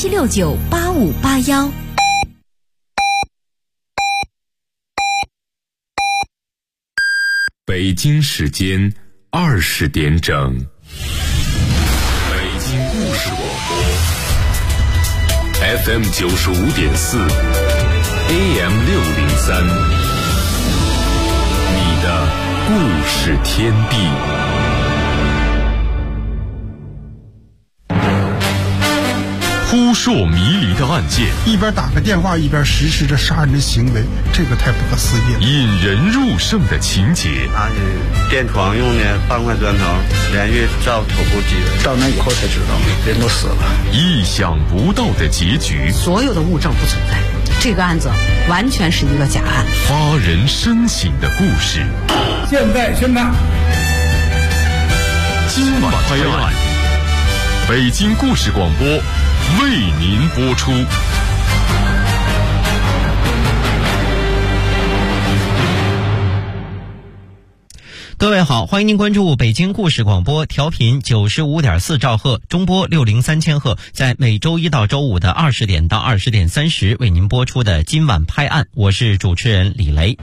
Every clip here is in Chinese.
07698581。 北京时间20点整，北京故事广播 FM 95.4 AM 603，你的故事天地。扑朔迷离的案件， 一边打个电话一边实施着杀人的行为，这个太不可思议了。 引人入胜的情节， 拿着电床用的半块砖头连续照头部击， 到那以后才知道人都死了。 意想不到的结局， 所有的物证不存在，这个案子完全是一个假案。 发人深省的故事， 现在宣判， 今晚拍案，北京故事广播为您播出。 各位好，欢迎您关注北京故事广播，调频95.4兆赫，中波603千赫，在每周一到周五的20点到20点30为您播出的今晚拍案，我是主持人李雷。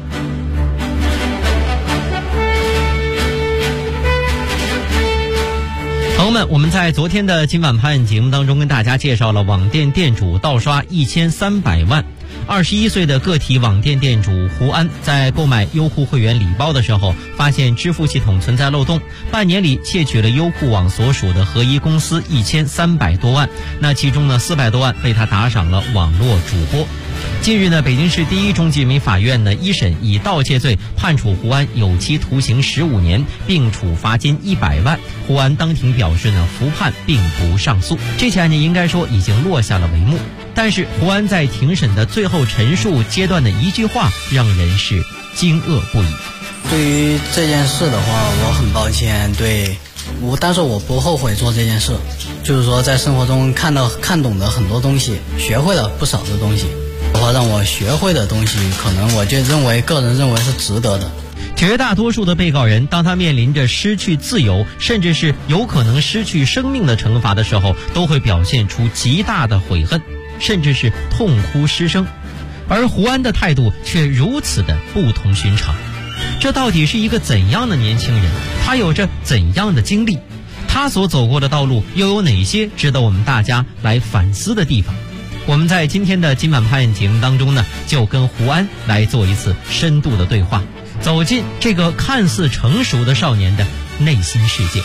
朋友们，我们在昨天的今晚拍案节目当中跟大家介绍了网店店主盗刷1300万。21岁的个体网店店主胡安在购买优酷会员礼包的时候，发现支付系统存在漏洞，半年里窃取了优酷网所属的合一公司1300多万，那其中呢400多万被他打赏了网络主播。近日呢，北京市第一中级人民法院呢一审以盗窃罪判处胡安有期徒刑15年，并处罚金100万。胡安当庭表示呢，服判并不上诉。这起案件应该说已经落下了帷幕，但是胡安在庭审的最后陈述阶段的一句话让人是惊愕不已。 对于这件事的话，我很抱歉，但是我不后悔做这件事。就是说在生活中看懂的很多东西，学会了不少的东西的话，让我学会的东西，可能我就个人认为是值得的。 绝大多数的被告人，当他面临着失去自由，甚至是有可能失去生命的惩罚的时候，都会表现出极大的悔恨，甚至是痛哭失声。而胡安的态度却如此的不同寻常。这到底是一个怎样的年轻人？他有着怎样的经历？他所走过的道路又有哪些值得我们大家来反思的地方？我们在今天的今晚拍案节目当中呢，就跟胡安来做一次深度的对话，走进这个看似成熟的少年的内心世界。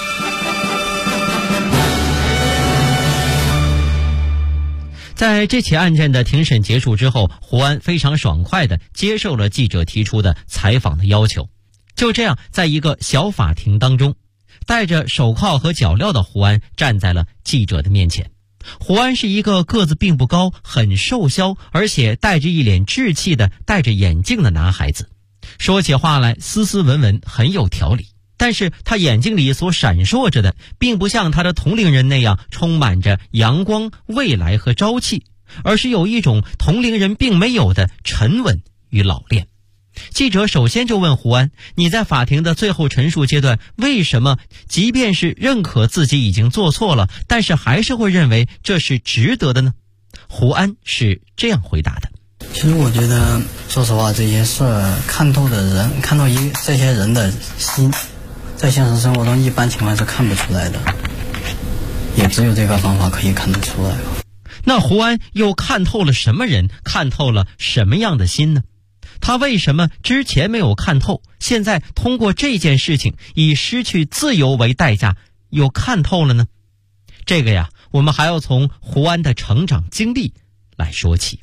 在这起案件的庭审结束之后，胡安非常爽快地接受了记者提出的采访的要求。就这样，在一个小法庭当中，戴着手铐和脚镣的胡安站在了记者的面前。胡安是一个个子并不高，很瘦削，而且带着一脸稚气的戴着眼镜的男孩子，说起话来斯斯文文，很有条理。但是他眼睛里所闪烁着的，并不像他的同龄人那样充满着阳光、未来和朝气，而是有一种同龄人并没有的沉稳与老练。记者首先就问胡安，你在法庭的最后陈述阶段，为什么即便是认可自己已经做错了，但是还是会认为这是值得的呢？胡安是这样回答的。 其实我觉得，说实话，这些事看透的人，看透这些人的心，在现实生活中一般情况是看不出来的，也只有这个方法可以看得出来。 那胡安又看透了什么人，看透了什么样的心呢？他为什么之前没有看透，现在通过这件事情以失去自由为代价又看透了呢？这个呀，我们还要从胡安的成长经历来说起。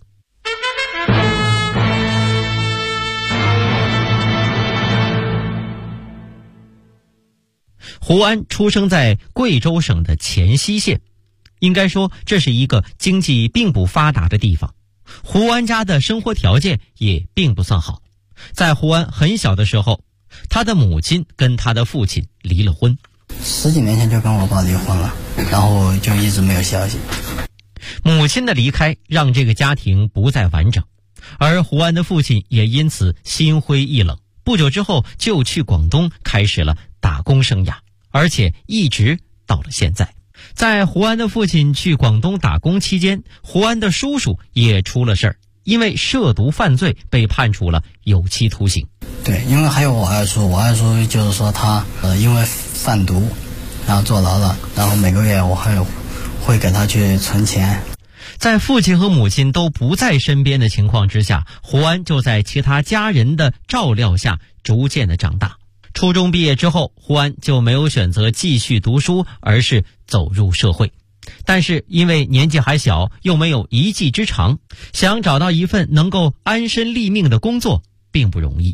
胡安出生在贵州省的黔西县，应该说这是一个经济并不发达的地方。胡安家的生活条件也并不算好。在胡安很小的时候，他的母亲跟他的父亲离了婚 ，10几年前就跟我爸离婚了，然后就一直没有消息。 母亲的离开让这个家庭不再完整，而胡安的父亲也因此心灰意冷，不久之后就去广东开始了打工生涯，而且一直到了现在。 在胡安的父亲去广东打工期间，胡安的叔叔也出了事儿，因为涉毒犯罪被判处了有期徒刑。 对，因为还有我二叔就是说他因为贩毒，然后坐牢了，然后每个月我还会给他去存钱。 在父亲和母亲都不在身边的情况之下，胡安就在其他家人的照料下逐渐的长大。初中毕业之后，胡安就没有选择继续读书，而是走入社会。但是因为年纪还小，又没有一技之长，想找到一份能够安身立命的工作并不容易。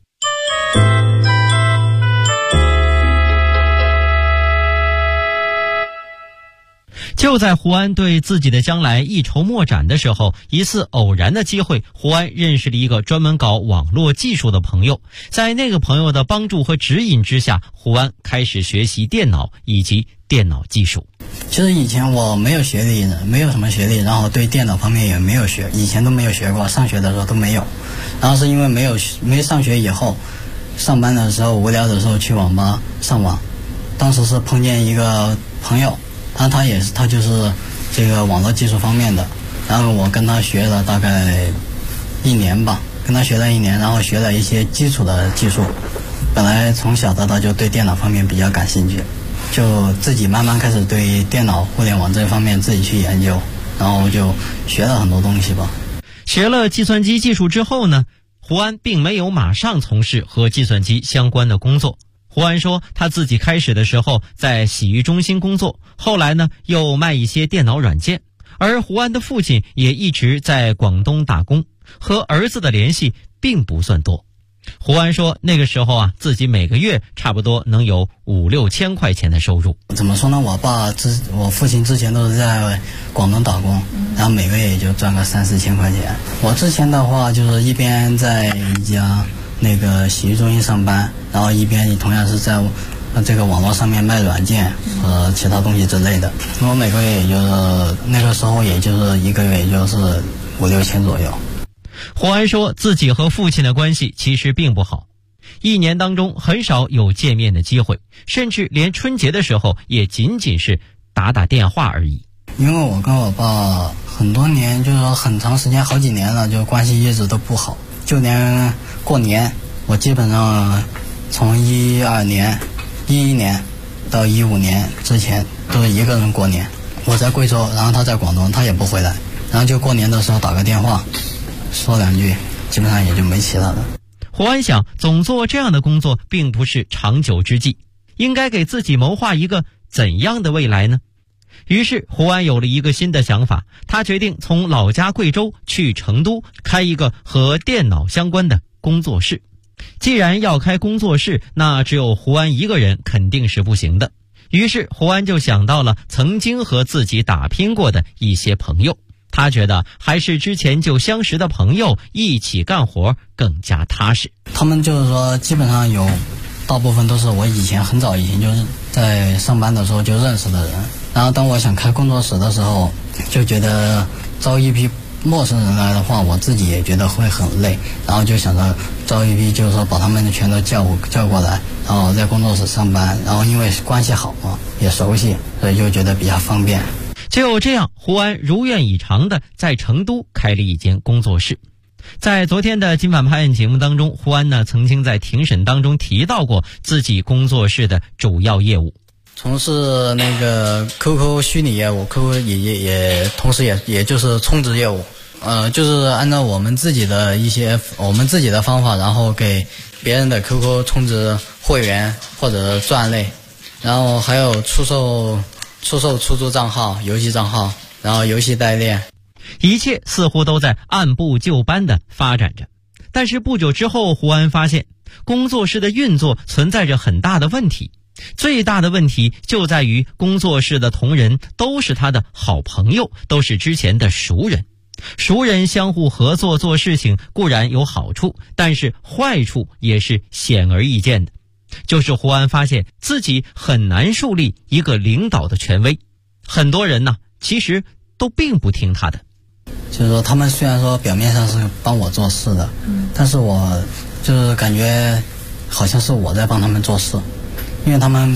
就在胡安对自己的将来一筹莫展的时候，一次偶然的机会，胡安认识了一个专门搞网络技术的朋友。在那个朋友的帮助和指引之下，胡安开始学习电脑以及电脑技术。 其实以前我没有学历，没有什么学历，然后对电脑方面也没有学，以前都没有学过，上学的时候都没有。然后是因为没上学以后，上班的时候无聊的时候去网吧上网，当时是碰见一个朋友，他就是这个网络技术方面的，然后我跟他学了大概1年吧，然后学了一些基础的技术。本来从小到大就对电脑方面比较感兴趣，就自己慢慢开始对电脑互联网这方面自己去研究，然后就学了很多东西吧。 学了计算机技术之后呢，胡安并没有马上从事和计算机相关的工作。胡安说他自己开始的时候在洗浴中心工作，后来呢又卖一些电脑软件，而胡安的父亲也一直在广东打工，和儿子的联系并不算多。胡安说那个时候自己每个月差不多能有5-6千块钱的收入。 怎么说呢，我父亲之前都是在广东打工，然后每个月也就赚个3-4千块钱。我之前的话就是一边在一家那个洗浴中心上班，然后一边同样是在这个网络上面卖软件和其他东西之类的。我每个月也就是那个时候也就是一个月也就是5-6千左右。 胡安说自己和父亲的关系其实并不好，1年当中很少有见面的机会，甚至连春节的时候也仅仅是打电话而已。 因为我跟我爸很多年，就是说很长时间好几年了，就关系一直都不好，就连过年我基本上从11年到15年之前都是一个人过年。我在贵州，然后他在广东，他也不回来，然后就过年的时候打个电话说2句，基本上也就没其他的。 胡安想总做这样的工作并不是长久之计，应该给自己谋划一个怎样的未来呢？于是胡安有了一个新的想法，他决定从老家贵州去成都开一个和电脑相关的工作室。既然要开工作室，那只有胡安一个人肯定是不行的。于是胡安就想到了曾经和自己打拼过的一些朋友，他觉得还是之前就相识的朋友一起干活更加踏实。 他们就是说基本上有大部分都是我很早以前就是在上班的时候就认识的人，然后当我想开工作室的时候，就觉得招一批陌生人来的话，我自己也觉得会很累，然后就想着招一批，就是说把他们全都叫过来，然后在工作室上班，然后因为关系好嘛，也熟悉，所以就觉得比较方便。 就这样，胡安如愿以偿的在成都开了一间工作室。在昨天的《金反拍案》节目当中，胡安呢曾经在庭审当中提到过自己工作室的主要业务， 从事那个 QQ 虚拟业务， QQ 也同时也就是充值业务，就是按照我们自己的方法，然后给别人的 QQ 充值会员或者钻类，然后还有出售出租账号、游戏账号，然后游戏代练， 一切似乎都在按部就班地发展着。但是不久之后，胡安发现工作室的运作存在着很大的问题。最大的问题就在于工作室的同仁都是他的好朋友，都是之前的熟人。熟人相互合作做事情固然有好处，但是坏处也是显而易见的。就是胡安发现自己很难树立一个领导的权威，很多人呢其实都并不听他的。 就是说他们虽然说表面上是帮我做事的，但是我就是感觉好像是我在帮他们做事，因为他们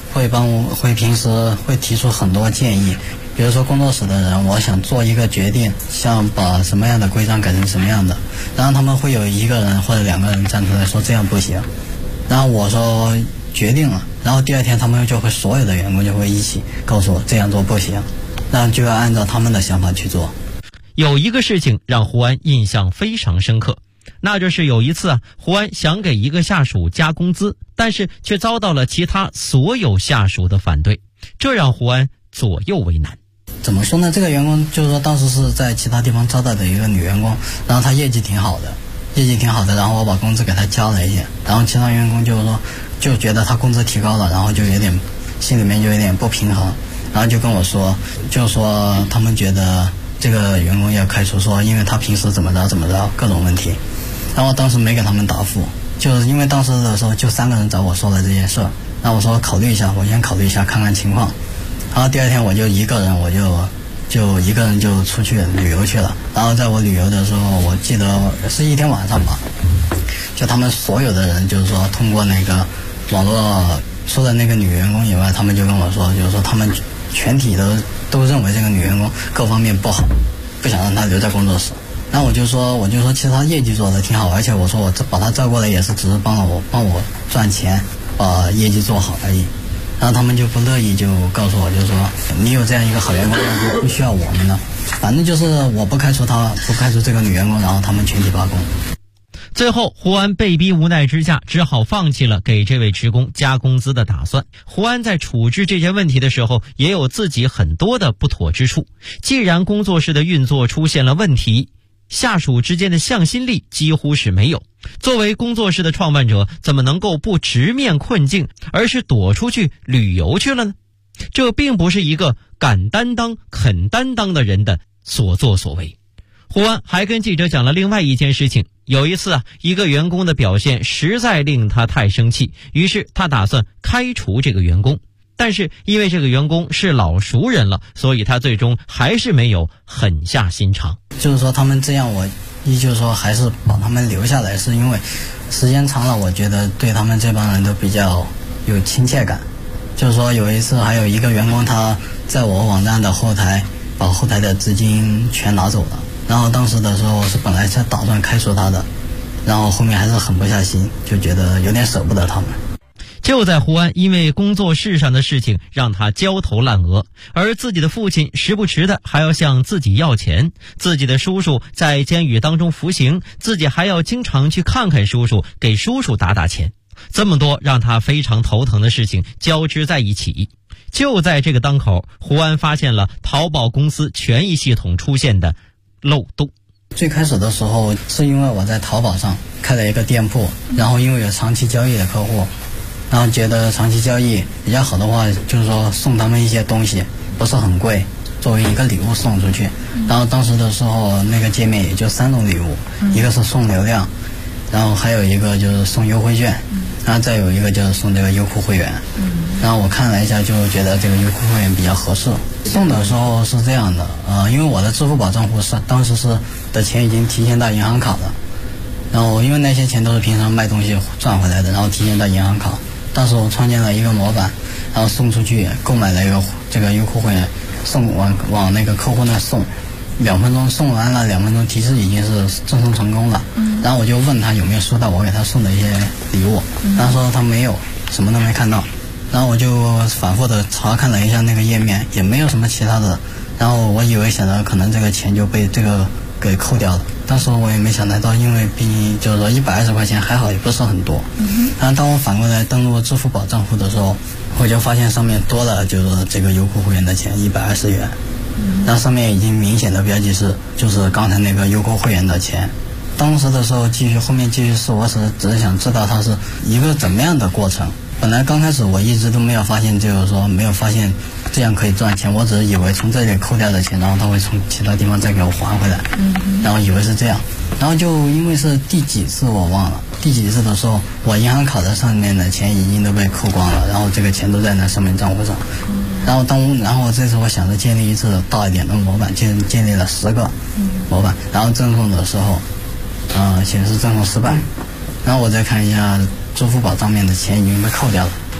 会平时会提出很多建议，比如说工作室的人，我想做一个决定，想把什么样的规章改成什么样的，然后他们会有一个人或者2个人站出来说这样不行，然后我说决定了，然后第2天他们就会所有的员工就会一起告诉我这样做不行，然后就要按照他们的想法去做。 有一个事情让胡安印象非常深刻，那就是有一次胡安想给一个下属加工资，但是却遭到了其他所有下属的反对，这让胡安左右为难。 怎么说呢？这个员工就是说当时是在其他地方招到的一个女员工，然后她业绩挺好的，然后我把工资给她加了一些，然后其他员工就是说就觉得她工资提高了，然后就有点心里面就有点不平衡，然后就跟我说，就说他们觉得这个员工要开除，说因为他平时怎么着各种问题，然后当时没给他们答复，就是因为当时的时候就3个人找我说了这件事，然后我说考虑一下，我先考虑一下看看情况，然后第2天我就一个人就出去旅游去了，然后在我旅游的时候，我记得是一天晚上吧，就他们所有的人就是说通过那个网络，除了那个女员工以外，他们就跟我说，就是说他们全体都认为这个女员工各方面不好，不想让她留在工作室。然后我就说其实她业绩做得挺好，而且我说我把她招过来也是只是帮我赚钱，把业绩做好而已。然后他们就不乐意，就告诉我，就说你有这样一个好员工，那就不需要我们了。反正就是我不开除这个女员工，然后他们全体罢工。 最后胡安被逼无奈之下，只好放弃了给这位职工加工资的打算。胡安在处置这件问题的时候，也有自己很多的不妥之处。既然工作室的运作出现了问题，下属之间的向心力几乎是没有，作为工作室的创办者，怎么能够不直面困境，而是躲出去旅游去了呢？这并不是一个敢担当肯担当的人的所作所为。胡安还跟记者讲了另外一件事情，有一次一个员工的表现实在令他太生气，于是他打算开除这个员工，但是因为这个员工是老熟人了，所以他最终还是没有狠下心肠。 就是说他们这样，我依旧说还是把他们留下来，是因为时间长了，我觉得对他们这帮人都比较有亲切感。就是说有一次还有一个员工，他在我网站的后台把后台的资金全拿走了，然后当时的时候是本来是打算开除他的，然后后面还是狠不下心，就觉得有点舍不得他们。 就在胡安因为工作室上的事情让他焦头烂额，而自己的父亲时不时的还要向自己要钱，自己的叔叔在监狱当中服刑，自己还要经常去看看叔叔，给叔叔打钱，这么多让他非常头疼的事情交织在一起。就在这个当口，胡安发现了淘宝公司权益系统出现的漏洞。 最开始的时候是因为我在淘宝上开了一个店铺，然后因为有长期交易的客户，然后觉得长期交易比较好的话，就是说送他们一些东西不是很贵，作为一个礼物送出去。然后当时的时候那个界面也就3种礼物，一个是送流量，然后还有一个就是送优惠券，然后再有一个就是送这个优酷会员。然后我看了一下，就觉得这个优酷会员比较合适。送的时候是这样的，因为我的支付宝账户当时的钱已经提前到银行卡了，然后因为那些钱都是平常卖东西赚回来的，然后提前到银行卡。当时我创建了一个模板，然后送出去，购买了一个这个优酷会员，送往那个客户那送，2分钟送完了，2分钟提示已经是赠送成功了。然后我就问他有没有收到我给他送的一些礼物，他说他没有，什么都没看到。然后我就反复的查看了一下那个页面，也没有什么其他的。然后我以为想着可能这个钱就被这个给扣掉了，当时我也没想到，因为毕竟就是说120块钱还好，也不是很多。然后当我反过来登录支付宝账户的时候，我就发现上面多了就是这个优酷会员的钱120元，然后上面已经明显的标记就是刚才那个优酷会员的钱。当时的时候后面继续试，我只是想知道它是一个怎么样的过程。本来刚开始我一直都没有发现，就是说没有发现这样可以赚钱，我只是以为从这里扣掉的钱，然后他会从其他地方再给我还回来，然后以为是这样。然后就因为是第几次我忘了，第几次的时候我银行卡的上面的钱已经都被扣光了，然后这个钱都在那上面账户上。然后这次我想着建立一次大一点的模板，建立了10个模板，然后赠送的时候显示赠送失败，然后我再看一下支付宝账面的钱已经被扣掉了，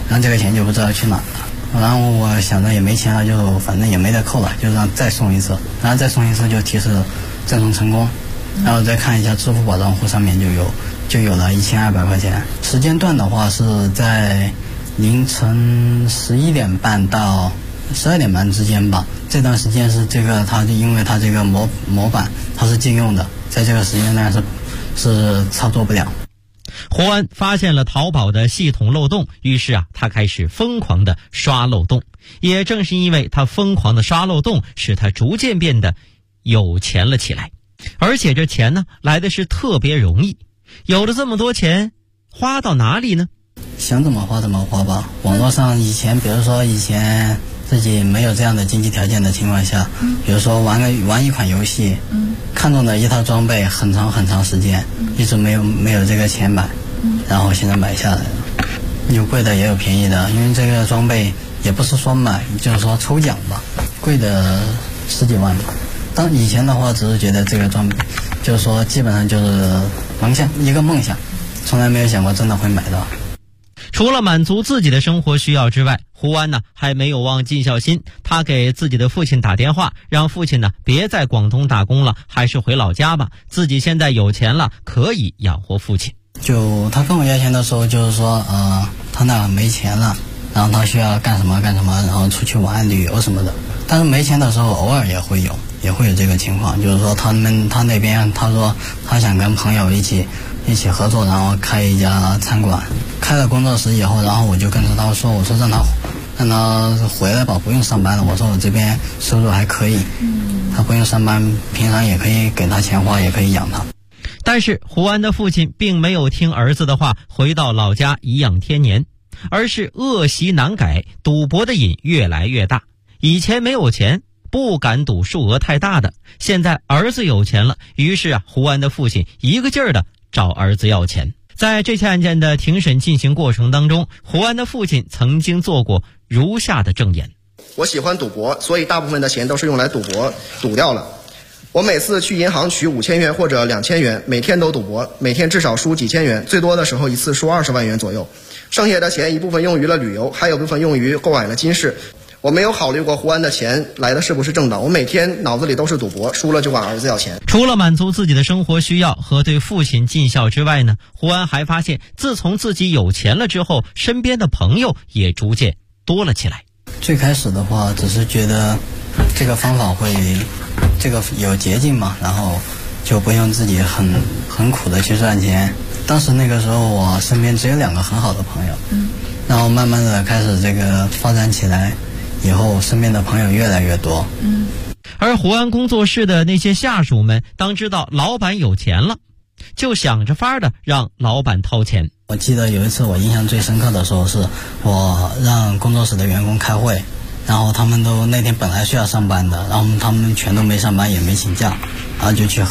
然后这个钱就不知道去哪了。然后我想着也没钱了，就反正也没得扣了，就让再送一次，然后再送一次就提示赠送成功，然后再看一下支付宝账户上面就有了1200块钱。时间段的话是在凌晨11点半到12点半之间吧。这段时间是这个它因为它这个模板它是禁用的，在这个时间段是操作不了。 胡安发现了淘宝的系统漏洞，于是他开始疯狂的刷漏洞。也正是因为他疯狂的刷漏洞，使他逐渐变得有钱了起来。而且这钱呢，来的是特别容易。有了这么多钱，花到哪里呢？ 想怎么花怎么花吧。网络上比如说以前自己没有这样的经济条件的情况下，比如说玩一款游戏，看中的一套装备很长时间，一直没有这个钱买，然后现在买下来了。有贵的也有便宜的，因为这个装备也不是说买，就是说抽奖吧，贵的10几万吧。当以前的话只是觉得这个装备就是说基本上就是一个梦想，从来没有想过真的会买到。 除了满足自己的生活需要之外，胡安呢还没有忘尽孝心。他给自己的父亲打电话，让父亲呢别在广东打工了，还是回老家吧，自己现在有钱了，可以养活父亲。 就他跟我要钱的时候，就是说他那没钱了，然后他需要干什么，然后出去玩旅游什么的。但是没钱的时候偶尔也会有这个情况，就是说他那边他说他想跟朋友一起合作，然后开一家餐馆。开了工作室以后，然后我就跟着他说，我说让他回来吧，不用上班了。我说我这边收入还可以，他不用上班，平常也可以给他钱花，也可以养他。 但是胡安的父亲并没有听儿子的话，回到老家颐养天年，而是恶习难改，赌博的瘾越来越大。以前没有钱，不敢赌数额太大的，现在儿子有钱了，于是胡安的父亲一个劲儿的找儿子要钱。在这起案件的庭审进行过程当中，胡安的父亲曾经做过如下的证言： 我喜欢赌博，所以大部分的钱都是用来赌博，赌掉了。我每次去银行取5000元或者2000元，每天都赌博，每天至少输几千元，最多的时候一次输20万元左右。剩下的钱一部分用于了旅游，还有部分用于购买了金饰。我没有考虑过胡安的钱来的是不是正当，我每天脑子里都是赌博，输了就管儿子要钱。 除了满足自己的生活需要和对父亲尽孝之外呢，胡安还发现自从自己有钱了之后，身边的朋友也逐渐多了起来。 最开始的话只是觉得这个方法这个有捷径嘛，然后就不用自己很苦的去赚钱。当时那个时候我身边只有2个很好的朋友，然后慢慢的开始这个发展起来以后，身边的朋友越来越多。 而胡安工作室的那些下属们，当知道老板有钱了，就想着法的让老板掏钱。 我记得有一次我印象最深刻的时候，是我让工作室的员工开会，然后他们都那天本来需要上班的，然后他们全都没上班也没请假，然后就去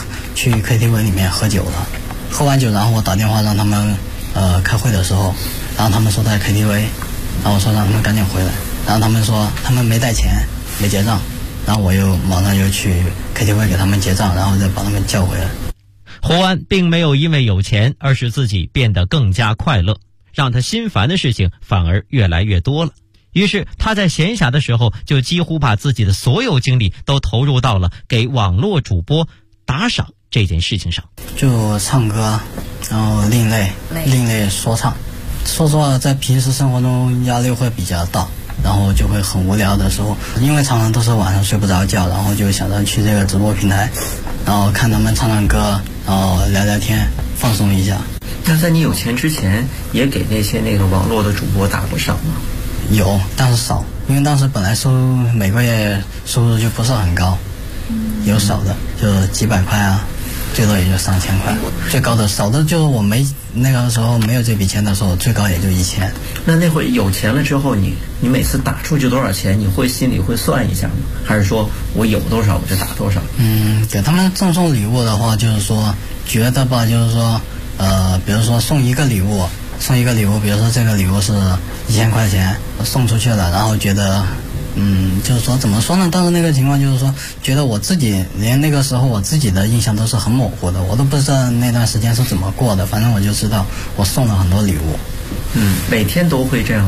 KTV 里面喝酒了。喝完酒，然后我打电话让他们开会的时候，然后他们说在 KTV， 然后我说让他们赶紧回来，然后他们说他们没带钱没结账，然后我又马上又去 KTV 给他们结账，然后再把他们叫回来。 胡安并没有因为有钱而使自己变得更加快乐，让他心烦的事情反而越来越多了。于是他在闲暇的时候就几乎把自己的所有精力都投入到了给网络主播打赏这件事情上。 就唱歌，然后另类说唱。说实话，在平时生活中压力会比较大，然后就会很无聊的时候，因为常常都是晚上睡不着觉，然后就想着去这个直播平台，然后看他们唱唱歌，然后聊聊天，放松一下。 那在你有钱之前，也给那个网络的主播打过赏吗？ 有，但是少，因为当时本来每个月收入就不是很高，有少的就几百块啊，最多也就3000块，最高的少的就是我那个时候没有这笔钱的时候，最高也就1000。 那会有钱了之后，你每次打出去多少钱，你心里会算一下吗？还是说我有多少我就打多少？ 给他们赠送礼物的话，就是说觉得吧，就是说比如说送一个礼物，比如说这个礼物是1000块钱送出去了，然后觉得就是说怎么说呢？当时那个情况就是说，觉得我自己连那个时候我自己的印象都是很模糊的，我都不知道那段时间是怎么过的。反正我就知道我送了很多礼物。 每天都会这样吗？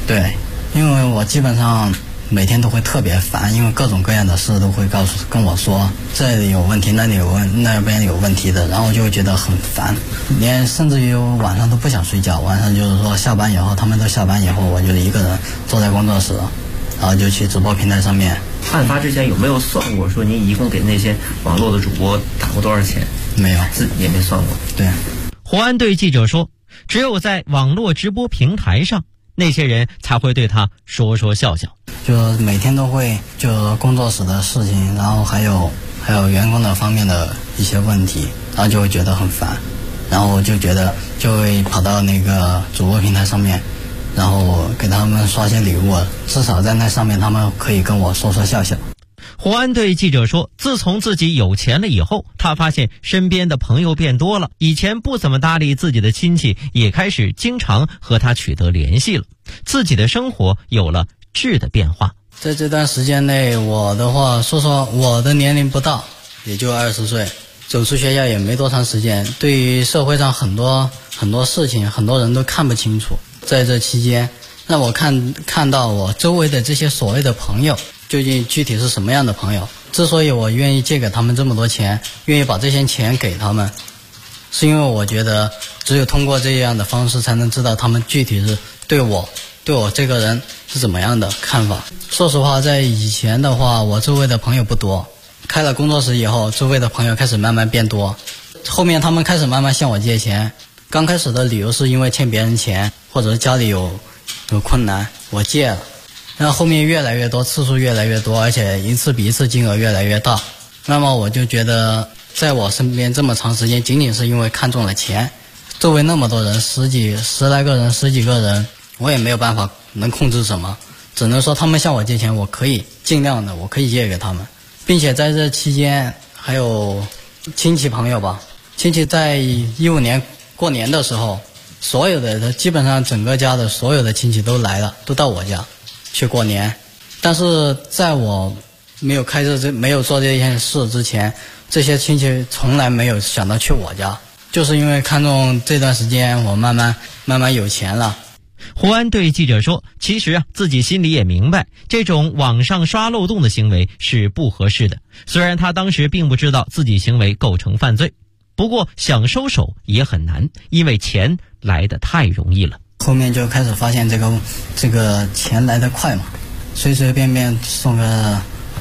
对，因为我基本上每天都会特别烦，因为各种各样的事都会跟我说这里有问题，那边有问题的，然后就会觉得很烦，甚至于晚上都不想睡觉。晚上就是说下班以后，他们都下班以后，我就一个人坐在工作室，然后就去直播平台上面。 案发之前有没有算过说您一共给那些网络的主播打过多少钱？ 没有， 自己也没算过。 对， 胡安对记者说，只有在网络直播平台上，那些人才会对他说说笑笑。 就每天都会就工作室的事情，然后还有员工的方面的一些问题，然后就会觉得很烦，然后就觉得就会跑到那个主播平台上面，然后给他们刷些礼物，至少在那上面他们可以跟我说说笑笑。 胡安对记者说，自从自己有钱了以后，他发现身边的朋友变多了，以前不怎么搭理自己的亲戚也开始经常和他取得联系了，自己的生活有了质的变化。 在这段时间内，我的话说说我的年龄不到，也就20岁，走出学校也没多长时间，对于社会上很多事情，很多人都看不清楚。在这期间，让我看到我周围的这些所谓的朋友究竟具体是什么样的朋友。之所以我愿意借给他们这么多钱，愿意把这些钱给他们，是因为我觉得只有通过这样的方式才能知道他们具体是对我这个人是怎么样的看法。说实话，在以前的话，我周围的朋友不多，开了工作室以后，周围的朋友开始慢慢变多，后面他们开始慢慢向我借钱。刚开始的理由是因为欠别人钱，或者是家里有困难，我借了。然后后面越来越多，次数越来越多，而且一次比一次金额越来越大。那么我就觉得，在我身边这么长时间，仅仅是因为看中了钱，周围那么多人，十几个人，我也没有办法能控制什么，只能说他们向我借钱，我可以尽量的，我可以借给他们，并且在这期间还有亲戚朋友吧，亲戚在15年过年的时候，所有的基本上整个家的所有的亲戚都来了，都到我家去过年。但是在我没有做这件事之前，这些亲戚从来没有想到去我家，就是因为看中这段时间我慢慢有钱了。 胡安对记者说，其实自己心里也明白，这种网上刷漏洞的行为是不合适的，虽然他当时并不知道自己行为构成犯罪，不过想收手也很难，因为钱来得太容易了。 后面就开始发现这个钱来得快嘛，随随便便送个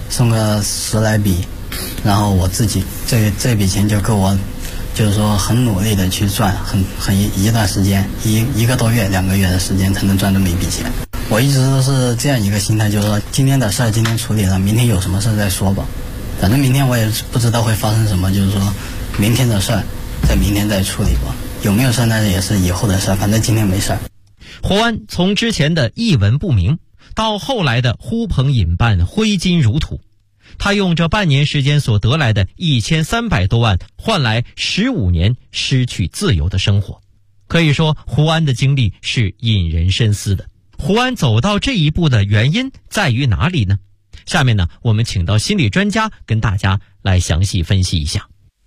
10来笔，然后我自己这笔钱就够我，就是说很努力的去赚，一段时间，一个多月2个月的时间才能赚这么一笔钱。我一直都是这样一个心态，就是说今天的事儿今天处理了，明天有什么事再说吧，反正明天我也不知道会发生什么，就是说明天的事儿在明天再处理吧，有没有事那也是以后的事，反正今天没事。 胡安从之前的一文不名到后来的呼朋引伴挥金如土，他用这半年时间所得来的1300多万换来15年失去自由的生活。可以说胡安的经历是引人深思的。胡安走到这一步的原因在于哪里呢？下面呢，我们请到心理专家跟大家来详细分析一下。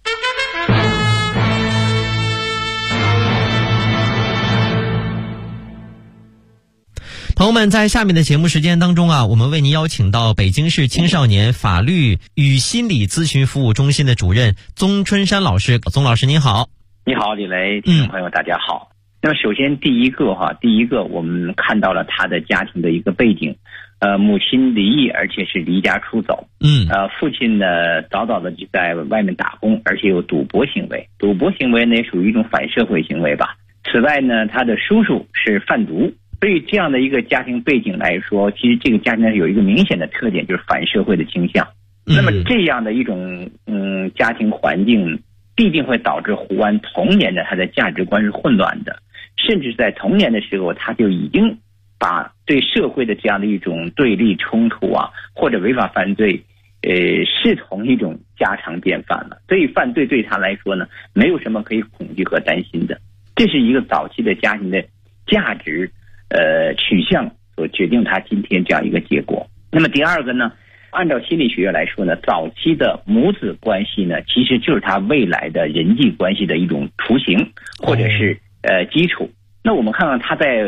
朋友们，在下面的节目时间当中我们为您邀请到北京市青少年法律与心理咨询服务中心的主任宗春山老师。宗老师您好。 你好，李雷，听众朋友大家好。那么首先第一个我们看到了他的家庭的一个背景，母亲离异，而且是离家出走。父亲呢早早的就在外面打工，而且有赌博行为。赌博行为呢属于一种反社会行为吧。此外呢，他的叔叔是贩毒。所以这样的一个家庭背景来说，其实这个家庭有一个明显的特点，就是反社会的倾向。那么这样的一种家庭环境必定会导致胡安童年的他的价值观是混乱的，甚至在童年的时候他就已经把对社会的这样的一种对立冲突或者违法犯罪视同一种家常便饭了。所以犯罪对他来说呢，没有什么可以恐惧和担心的。这是一个早期的家庭的价值取向所决定他今天这样一个结果。那么第二个呢，按照心理学来说呢，早期的母子关系呢，其实就是他未来的人际关系的一种雏形或者是基础。那我们看看他在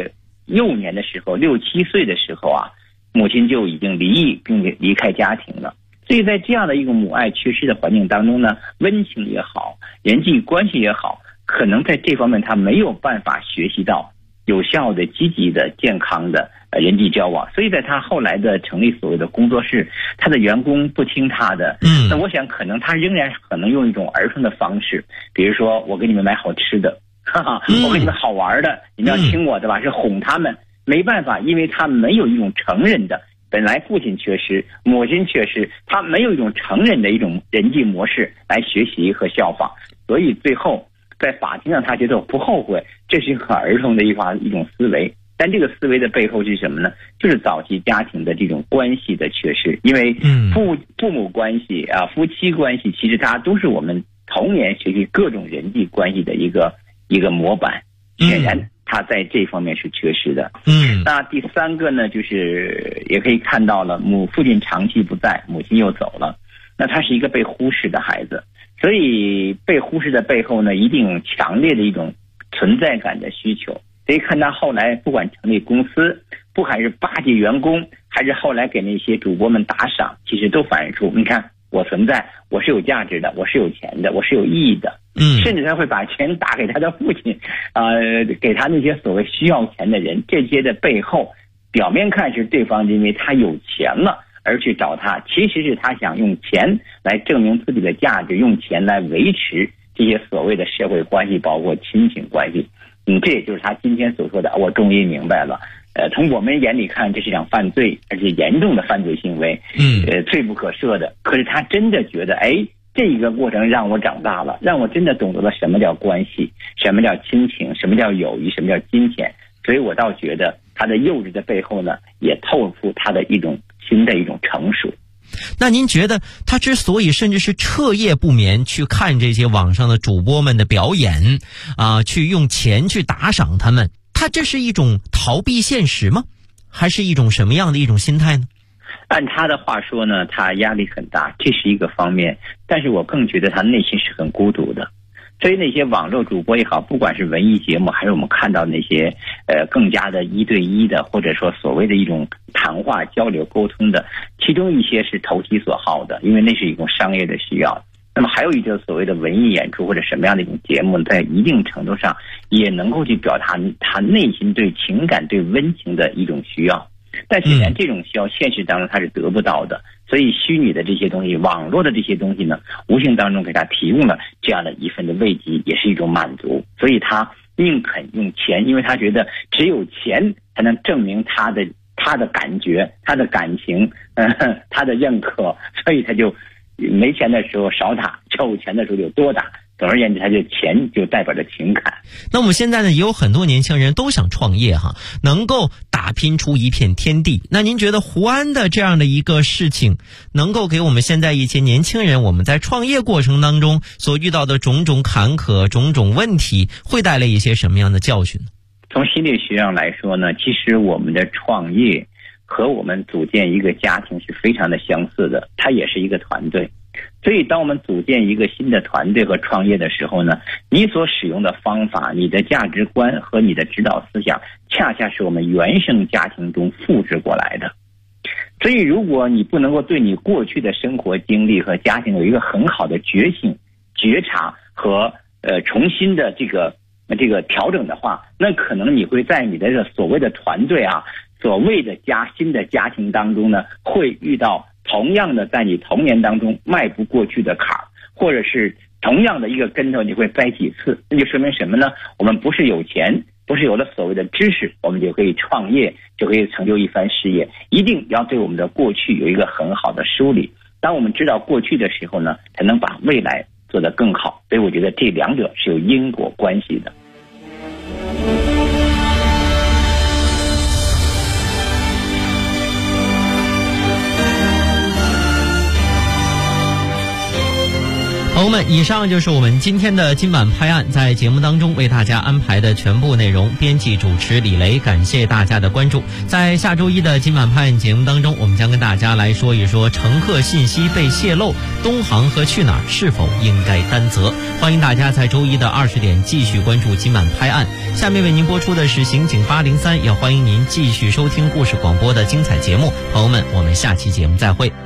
幼年的时候，6、7岁的时候啊，母亲就已经离异并且离开家庭了。所以在这样的一个母爱缺失的环境当中呢，温情也好，人际关系也好，可能在这方面他没有办法学习到有效的、积极的、健康的人际交往。所以在他后来的成立所谓的工作室，他的员工不听他的，那我想可能他仍然可能用一种儿童的方式，比如说我给你们买好吃的，我给你们好玩的，你们要听我的吧，是哄他们。没办法，因为他没有一种成人的，本来父亲缺失，母亲缺失，他没有一种成人的一种人际模式来学习和效仿，所以最后在法庭上他觉得我不后悔，这是很儿童的一种思维。但这个思维的背后是什么呢？就是早期家庭的这种关系的缺失，因为父母关系啊、夫妻关系，其实它都是我们童年学习各种人际关系的一个模板，显然他在这方面是缺失的。那第3个呢，就是也可以看到了，父亲长期不在，母亲又走了，那他是一个被忽视的孩子，所以被忽视的背后呢，一定有强烈的一种存在感的需求。所以看他后来不管成立公司，不管是巴结员工，还是后来给那些主播们打赏，其实都反映出，你看我存在，我是有价值的，我是有钱的，我是有意义的。甚至他会把钱打给他的父亲，给他那些所谓需要钱的人。这些的背后，表面看是对方因为他有钱了而去找他，其实是他想用钱来证明自己的价值，用钱来维持这些所谓的社会关系，包括亲情关系。这也就是他今天所说的，我终于明白了。从我们眼里看，这是一场犯罪，而且严重的犯罪行为，罪不可赦的。可是他真的觉得，这一个过程让我长大了，让我真的懂得了什么叫关系，什么叫亲情，什么叫友谊，什么叫金钱。所以我倒觉得他的幼稚的背后呢，也透露出他的一种新的一种成熟。 那您觉得他之所以甚至是彻夜不眠去看这些网上的主播们的表演去用钱去打赏他们，他这是一种逃避现实吗？还是一种什么样的一种心态呢？ 按他的话说呢，他压力很大，这是一个方面，但是我更觉得他内心是很孤独的。所以那些网络主播也好，不管是文艺节目，还是我们看到那些更加的1对1的，或者说所谓的一种谈话交流沟通的，其中一些是投其所好的，因为那是一种商业的需要。那么还有一种所谓的文艺演出或者什么样的一种节目，在一定程度上也能够去表达他内心对情感对温情的一种需要。但显然这种需要现实当中他是得不到的，所以虚拟的这些东西，网络的这些东西呢，无形当中给他提供了这样的一份的慰藉，也是一种满足。所以他宁肯用钱，因为他觉得只有钱才能证明他的感觉，他的感情，他的认可，所以他就没钱的时候少打，有钱的时候就多打。总而言之，他就钱就代表着情感。 那我们现在呢，也有很多年轻人都想创业能够打拼出一片天地。那您觉得胡安的这样的一个事情，能够给我们现在一些年轻人，我们在创业过程当中所遇到的种种坎坷、种种问题，会带来一些什么样的教训呢？ 从心理学上来说呢，其实我们的创业和我们组建一个家庭是非常的相似的，它也是一个团队。所以当我们组建一个新的团队和创业的时候呢，你所使用的方法、你的价值观和你的指导思想，恰恰是我们原生家庭中复制过来的。所以如果你不能够对你过去的生活经历和家庭有一个很好的觉醒、觉察和重新的这个调整的话，那可能你会在你的所谓的团队所谓的新的家庭当中呢，会遇到同样的在你童年当中迈不过去的坎儿，或者是同样的一个跟头你会栽几次。那就说明什么呢？我们不是有钱，不是有了所谓的知识，我们就可以创业，就可以成就一番事业。一定要对我们的过去有一个很好的梳理。当我们知道过去的时候呢，才能把未来做得更好。所以我觉得这两者是有因果关系的。 朋友们，以上就是我们今天的今晚拍案，在节目当中为大家安排的全部内容。编辑主持李雷，感谢大家的关注。在下周一的今晚拍案节目当中，我们将跟大家来说一说乘客信息被泄露，东航和去哪儿是否应该担责。欢迎大家在周一的20点继续关注今晚拍案。下面为您播出的是刑警803，也欢迎您继续收听故事广播的精彩节目。朋友们，我们下期节目再会。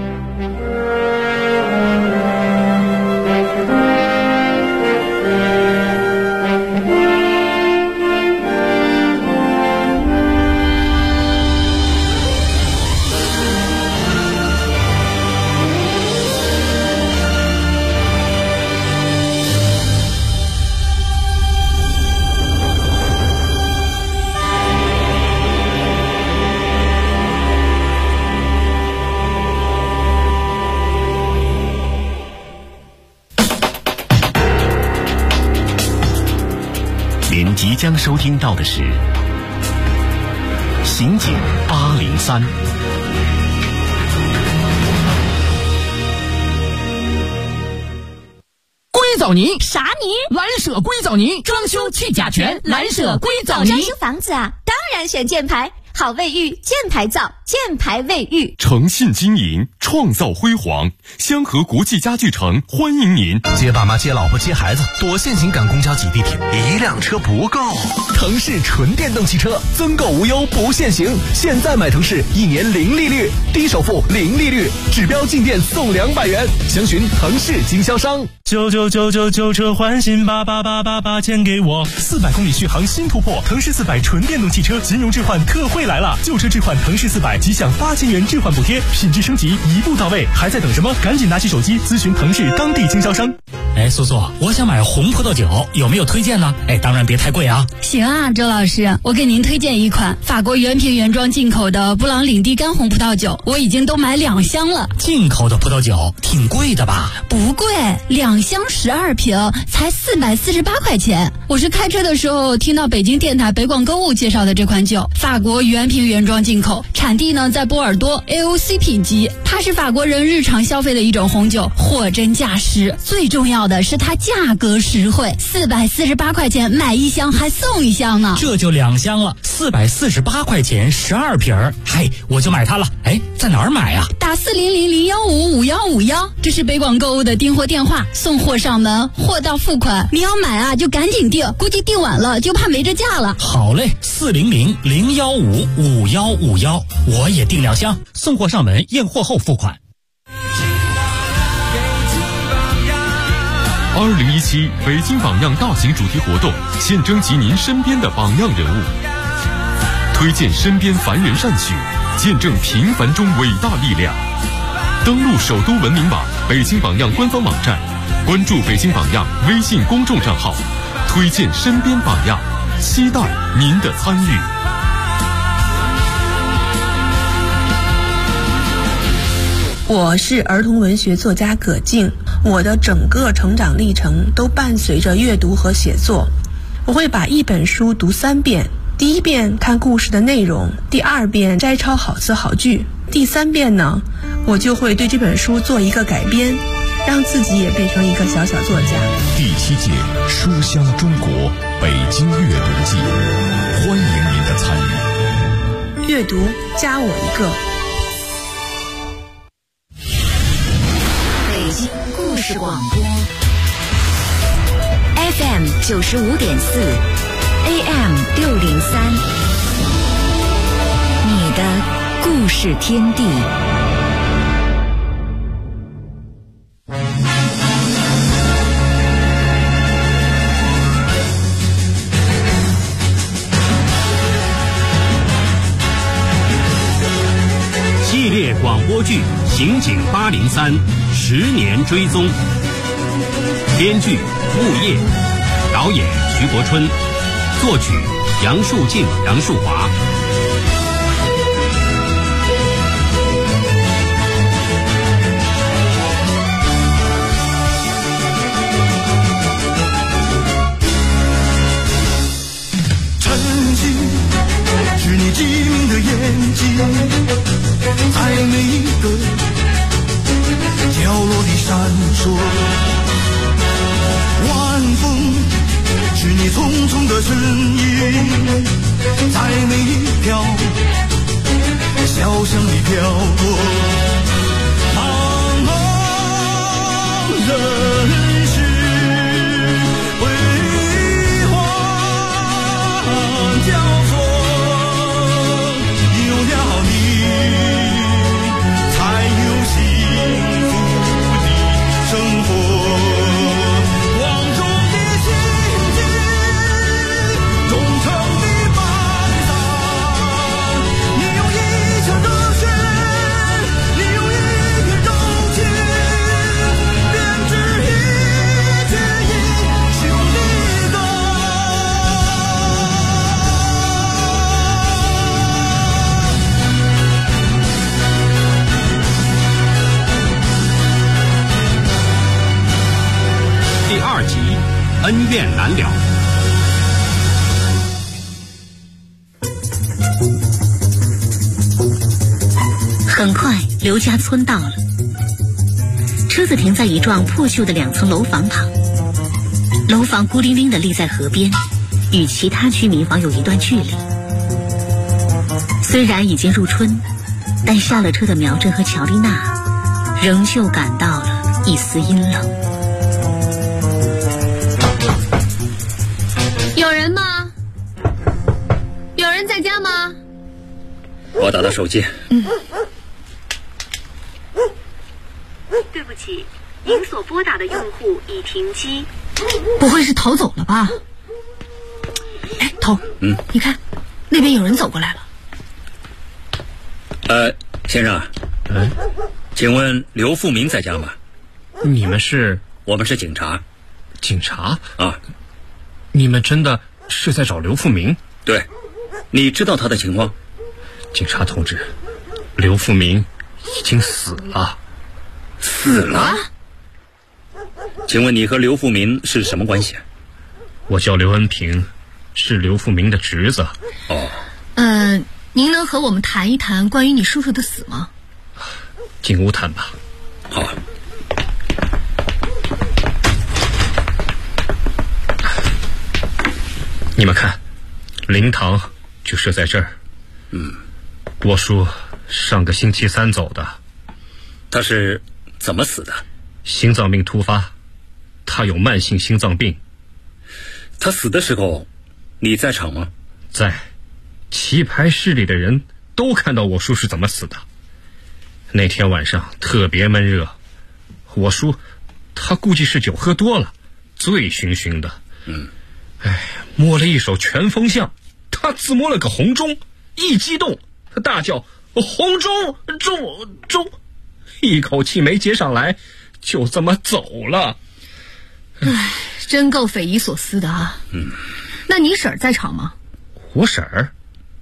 您即将收听到的是刑警803。 硅藻泥？ 啥泥？ 蓝舍硅藻泥，装修去甲醛，蓝舍硅藻泥。 装修房子啊，当然选箭牌。好卫浴，箭牌造，箭牌卫浴。 诚信经营，创造辉煌。香河国际家具城欢迎您。 接爸妈、接老婆、接孩子，多限行赶公交挤地铁，一辆车不够。腾势纯电动汽车，增购无忧不限行。现在买腾势，1年零利率，低首付零利率，指标进店送200元。详询腾势经销商。 99999旧车换新，88888钱给我。 400公里续航新突破，腾势400纯电动汽车金融置换特惠来了，旧车置换腾势400即享8000元置换补贴，品质升级一步到位，还在等什么？赶紧拿起手机咨询腾势当地经销商。 苏苏，我想买红葡萄酒，有没有推荐呢？当然别太贵啊。 行啊，周老师，我给您推荐一款法国原瓶原装进口的布朗领地干红葡萄酒，我已经都买2箱了。 进口的葡萄酒挺贵的吧？ 不贵，2箱12瓶才448块钱。我是开车的时候听到北京电台北广购物介绍的这款酒，法国原瓶原装进口，产地呢在波尔多 AOC 品级，它是法国人日常消费的一种红酒，货真价实。最重要的是它价格实惠，448块钱买1箱还送1箱呢。 这就2箱了，448块钱12瓶儿，我就买它了。在哪儿买啊？ 打40001155151，这是北广购物的订货电话，送货上门，货到付款。你要买啊，就赶紧订，估计订晚了就怕没这价了。 好嘞，40001155151，我也订2箱，送货上门，验货后付款。 2017北京榜样大型主题活动，现征集您身边的榜样人物，推荐身边凡人善举，见证平凡中伟大力量。登录首都文明网、北京榜样官方网站，关注北京榜样微信公众账号，推荐身边榜样，期待您的参与。 我是儿童文学作家葛静，我的整个成长历程都伴随着阅读和写作。我会把一本书读3遍，第1遍看故事的内容，第2遍摘抄好词好句，第3遍呢，我就会对这本书做一个改编，让自己也变成一个小小作家。 第7届书香中国北京阅读季，欢迎您的参与。 阅读加我一个。 北京故事广播 FM 95.4 AM 603，你的故事天地。 系列广播剧《刑警803》10年追踪，编剧木叶，导演徐国春，作曲杨树静、杨树华。 曾经是你机灵的眼睛，在每一个角落里闪烁。 第2集，恩怨难了。 很快，刘家村到了，车子停在一幢破旧的2层楼房旁，楼房孤零零地立在河边，与其他居民房有一段距离。虽然已经入春，但下了车的苗真和乔丽娜仍旧感到了一丝阴冷。 有人吗？有人在家吗？ 我打到手机。 对不起，您所拨打的用户已停机。 不会是逃走了吧？哎，头，你看，那边有人走过来了。 先生，请问刘富民在家吗？ 你们是？ 我们是警察。 警察？ 啊， 你们真的是在找刘富民？ 对，你知道他的情况？ 警察同志，刘富民已经死了。 死了？请问你和刘富民是什么关系？ 我叫刘恩平，是刘富民的侄子。 哦。您能和我们谈一谈关于你叔叔的死吗？ 进屋谈吧。 好。 你们看，灵堂就设在这儿。我叔上个星期3走的。 他是怎么死的？ 心脏病突发，他有慢性心脏病。 他死的时候，你在场吗？ 在。棋牌室里的人都看到我叔是怎么死的。那天晚上特别闷热，我叔他估计是酒喝多了，醉醺醺的。摸了一手拳风像，他自摸了个红中，一激动大叫红中中，一口气没接上来，就这么走了。 真够匪夷所思的啊。那你婶儿在场吗？ 我婶儿？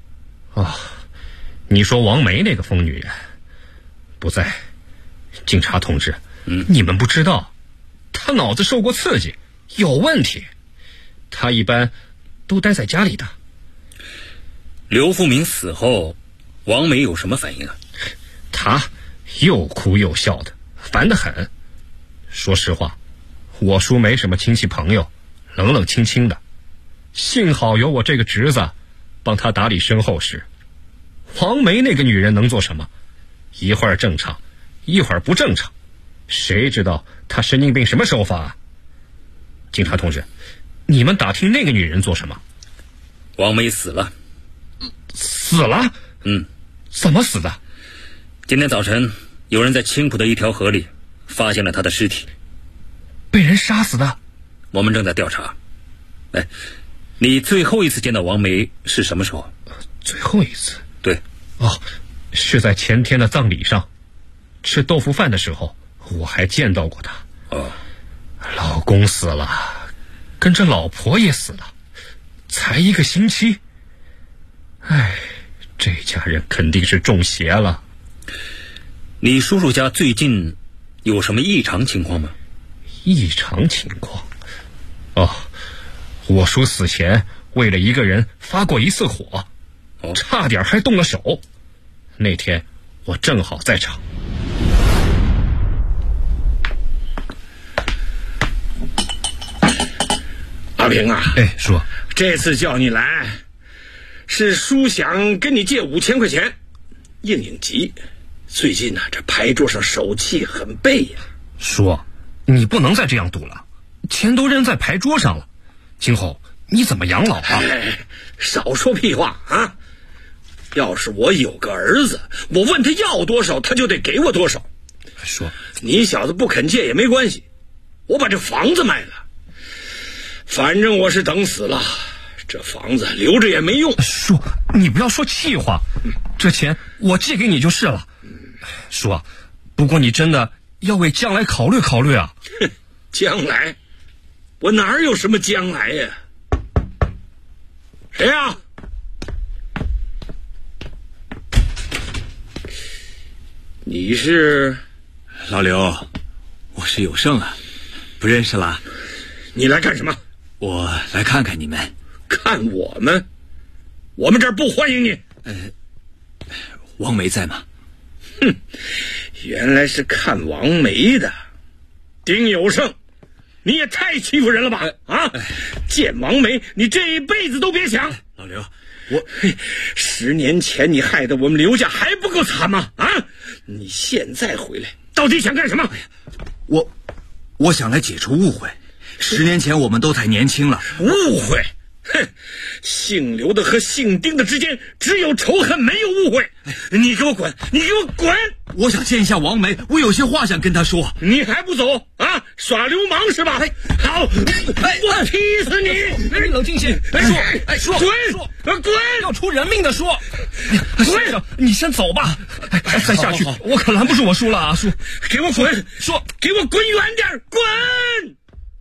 你说王梅那个疯女人不在。警察同志，你们不知道，她脑子受过刺激，有问题。她一般都待在家里的。 刘富民死后，王梅有什么反应啊？ 她又哭又笑的，烦得很。说实话，我叔没什么亲戚朋友，冷冷清清的。幸好有我这个侄子帮他打理身后事。王梅那个女人能做什么？一会儿正常，一会儿不正常，谁知道她神经病什么手法啊？警察同志，你们打听那个女人做什么？ 王梅死了。 死了？怎么死的？ 今天早晨有人在青浦的一条河里发现了她的尸体。 被人杀死的？ 我们正在调查。你最后一次见到王梅是什么时候？ 最后一次？ 对。 是在前天的葬礼上，吃豆腐饭的时候，我还见到过她。老公死了，跟着老婆也死了，才1个星期。这家人肯定是中邪了。 你叔叔家最近有什么异常情况吗？ 异常情况？我叔死前为了一个人发过一次火，差点还动了手。那天我正好在场。 阿平啊， 叔， 这次叫你来，是叔想跟你借5000块钱，应急。最近呢，这牌桌上手气很背呀。 叔，你不能再这样赌了，钱都扔在牌桌上了，今后你怎么养老啊？ 少说屁话啊！要是我有个儿子，我问他要多少，他就得给我多少。 叔， 你小子不肯借也没关系，我把这房子卖了，反正我是等死了，这房子留着也没用。 叔，你不要说气话，这钱我借给你就是了。叔，不过你真的要为将来考虑考虑啊。 将来？我哪有什么将来呀？谁呀？你是？ 老刘，我是有胜啊，不认识啦？ 你来干什么？ 我来看看你们。 看我们？我们这儿不欢迎你。 王梅在吗？ 哼，原来是看王梅的。丁有胜，你也太欺负人了吧！见王梅你这一辈子都别想。 老刘， 10年前你害得我们刘家还不够惨吗？你现在回来到底想干什么？ 我想来解除误会。10年前我们都太年轻了。 误会？哼，姓刘的和姓丁的之间只有仇恨，没有误会。你给我滚！你给我滚！ 我想见一下王梅，我有些话想跟她说。 你还不走啊？耍流氓是吧？好，我踢死你！ 你冷静些，说， 滚！ 要出人命的说。先生，你先走吧。再下去，我可拦不住我叔了啊！叔， 给我滚！ 说， 给我滚远点，滚！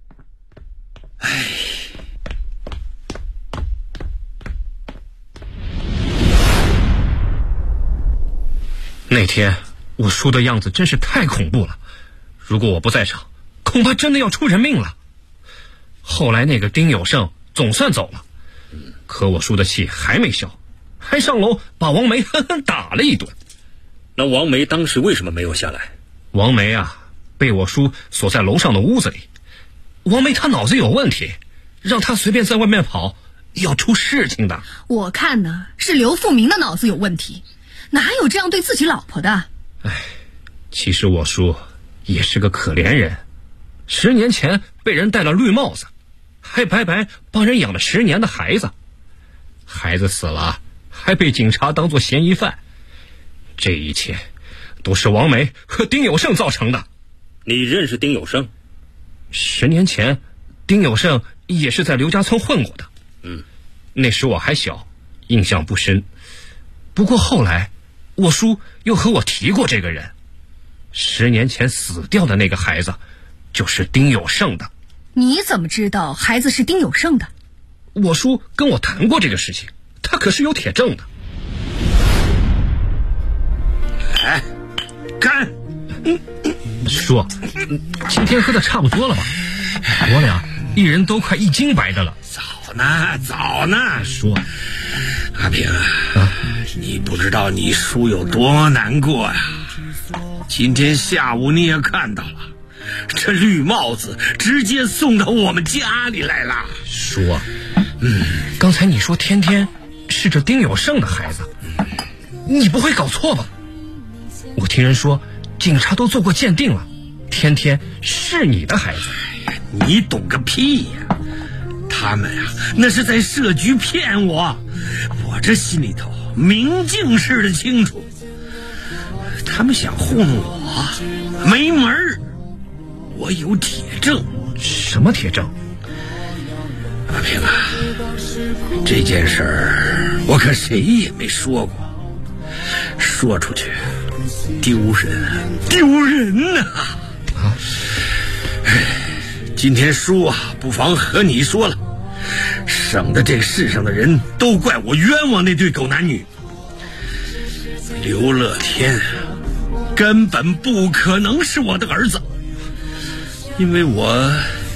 那天我叔的样子真是太恐怖了，如果我不在场，恐怕真的要出人命了。后来那个丁有胜总算走了，可我叔的气还没消，还上楼把王梅狠狠打了一顿。 那王梅当时为什么没有下来？ 王梅啊，被我叔锁在楼上的屋子里。王梅她脑子有问题，让她随便在外面跑，要出事情的。 我看呢，是刘富明的脑子有问题，哪有这样对自己老婆的？ 其实我叔也是个可怜人，10年前被人戴了绿帽子，还白白帮人养了10年的孩子，孩子死了还被警察当作嫌疑犯，这一切都是王梅和丁有胜造成的。 你认识丁有胜 ？10年前丁有胜也是在刘家村混过的，那时我还小，印象不深。不过后来我叔又和我提过这个人，10年前死掉的那个孩子就是丁有胜的。 你怎么知道孩子是丁有胜的？ 我叔跟我谈过这个事情，他可是有铁证的。 来，干！ 叔，今天喝的差不多了吧？我俩一人都快1斤白的了。 早呢， 叔。 阿平你不知道你叔有多难过呀！今天下午你也看到了，这绿帽子直接送到我们家里来了。 叔，刚才你说天天是这丁有胜的孩子，你不会搞错吧？我听人说警察都做过鉴定了，天天是你的孩子。 你懂个屁呀！他们那是在设局骗我，我这心里头明镜似的清楚，他们想糊弄我，没门儿。我有铁证。 什么铁证？ 阿平这件事儿我可谁也没说过，说出去丢人呐！今天叔不妨和你说了，省得这世上的人都怪我冤枉那对狗男女。刘乐天根本不可能是我的儿子，因为我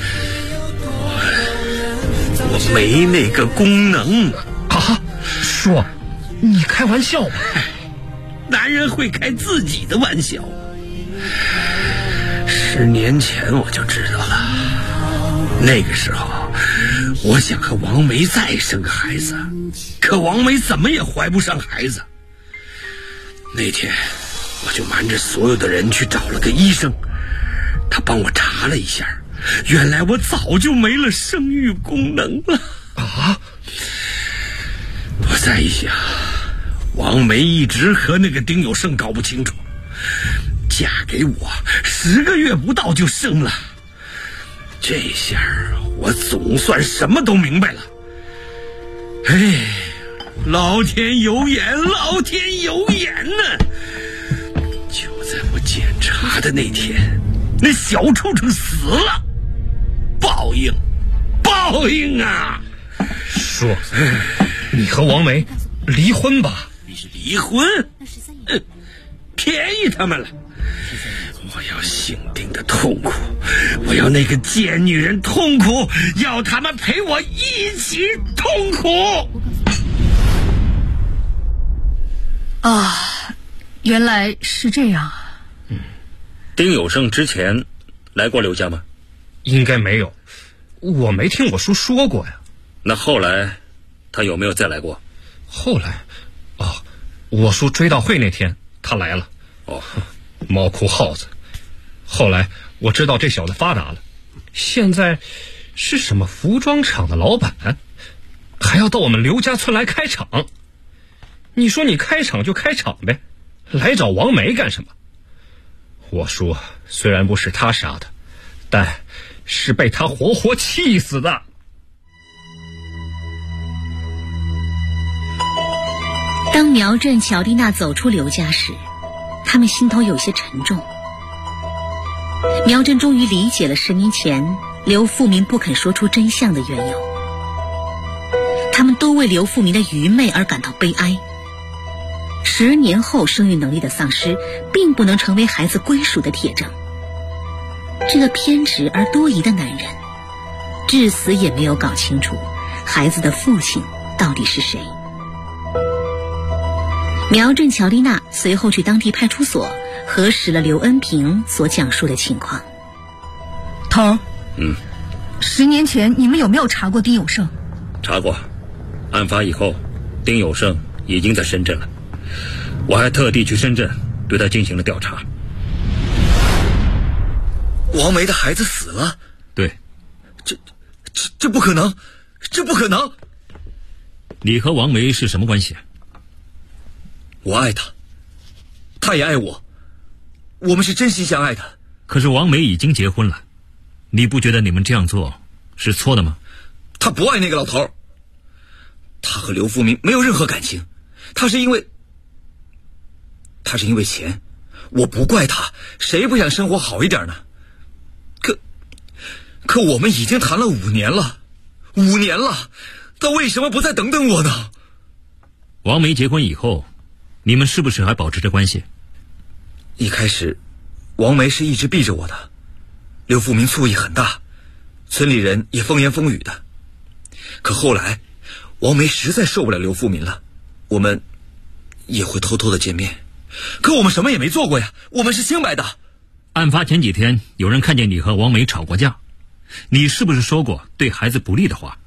没那个功能啊！叔，你开玩笑吧？ 男人会开自己的玩笑。10年前我就知道了，那个时候我想和王梅再生个孩子，可王梅怎么也怀不上孩子。那天我就瞒着所有的人去找了个医生，他帮我查了一下，原来我早就没了生育功能了啊！我再一想，王梅一直和那个丁有胜搞不清楚，嫁给我10个月不到就生了，这下我总算什么都明白了。老天有眼，老天有眼呢！就在我检查的那天，那小畜生死了，报应啊！ 叔，你和王梅离婚吧？ 你是离婚？便宜他们了！ 我要姓丁的痛苦，我要那个贱女人痛苦，要他们陪我一起痛苦。 啊，原来是这样啊。 丁有胜之前来过刘家吗？ 应该没有，我没听我叔说过呀。 那后来他有没有再来过？ 后来我叔追悼会那天他来了。猫哭耗子。后来我知道这小子发达了，现在是什么服装厂的老板，还要到我们刘家村来开厂。你说你开厂就开厂呗，来找王梅干什么？我叔虽然不是他杀的，但是被他活活气死的。 当苗振、乔丽娜走出刘家时，他们心头有些沉重。苗振终于理解了10年前刘富民不肯说出真相的缘由，他们都为刘富民的愚昧而感到悲哀。10年后生育能力的丧失并不能成为孩子归属的铁证。这个偏执而多疑的男人至死也没有搞清楚孩子的父亲到底是谁。苗振、乔丽娜随后去当地派出所核实了刘恩平所讲述的情况。 头儿，10年前你们有没有查过丁有胜？ 查过，案发以后丁有胜已经在深圳了，我还特地去深圳对他进行了调查。 王梅的孩子死了？ 对。 这不可能，这不可能！ 你和王梅是什么关系？ 我爱她，她也爱我，我们是真心相爱的。 可是王梅已经结婚了，你不觉得你们这样做是错的吗？ 她不爱那个老头，她和刘富民没有任何感情，她是因为钱。我不怪她，谁不想生活好一点呢？可我们已经谈了5年了，5年了，她为什么不再等等我呢？ 王梅结婚以后，你们是不是还保持着关系？ 一开始王梅是一直避着我的，刘富民醋意很大，村里人也风言风语的。可后来王梅实在受不了刘富民了，我们也会偷偷的见面。可我们什么也没做过呀，我们是清白的。 案发前几天有人看见你和王梅吵过架，你是不是说过对孩子不利的话？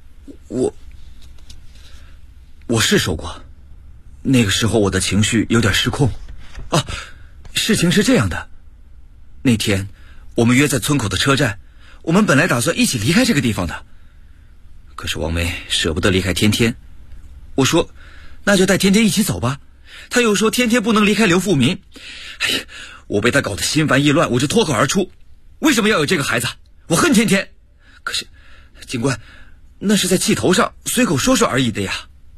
我是说过，那个时候我的情绪有点失控。事情是这样的，那天我们约在村口的车站，我们本来打算一起离开这个地方的。可是王梅舍不得离开天天，我说那就带天天一起走吧，他又说天天不能离开刘富民。我被他搞得心烦意乱，我就脱口而出，为什么要有这个孩子？我恨天天。可是警官，那是在气头上随口说说而已的呀。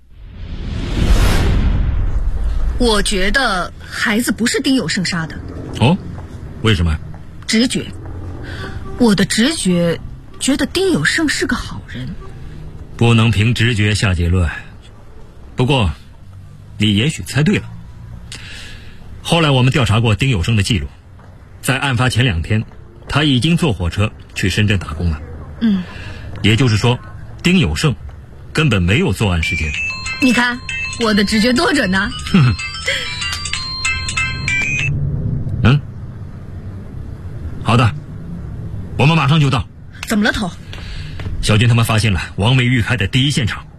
我觉得孩子不是丁有胜杀的。 为什么？ 直觉，我的直觉觉得丁有胜是个好人。 不能凭直觉下结论，不过你也许猜对了。后来我们调查过丁有胜的记录，在案发前2天他已经坐火车去深圳打工了。也就是说丁有胜根本没有作案时间。 你看我的直觉多准呢。 好的，我们马上就到。 怎么了头？ 小军他们发现了王梅遇害的第一现场。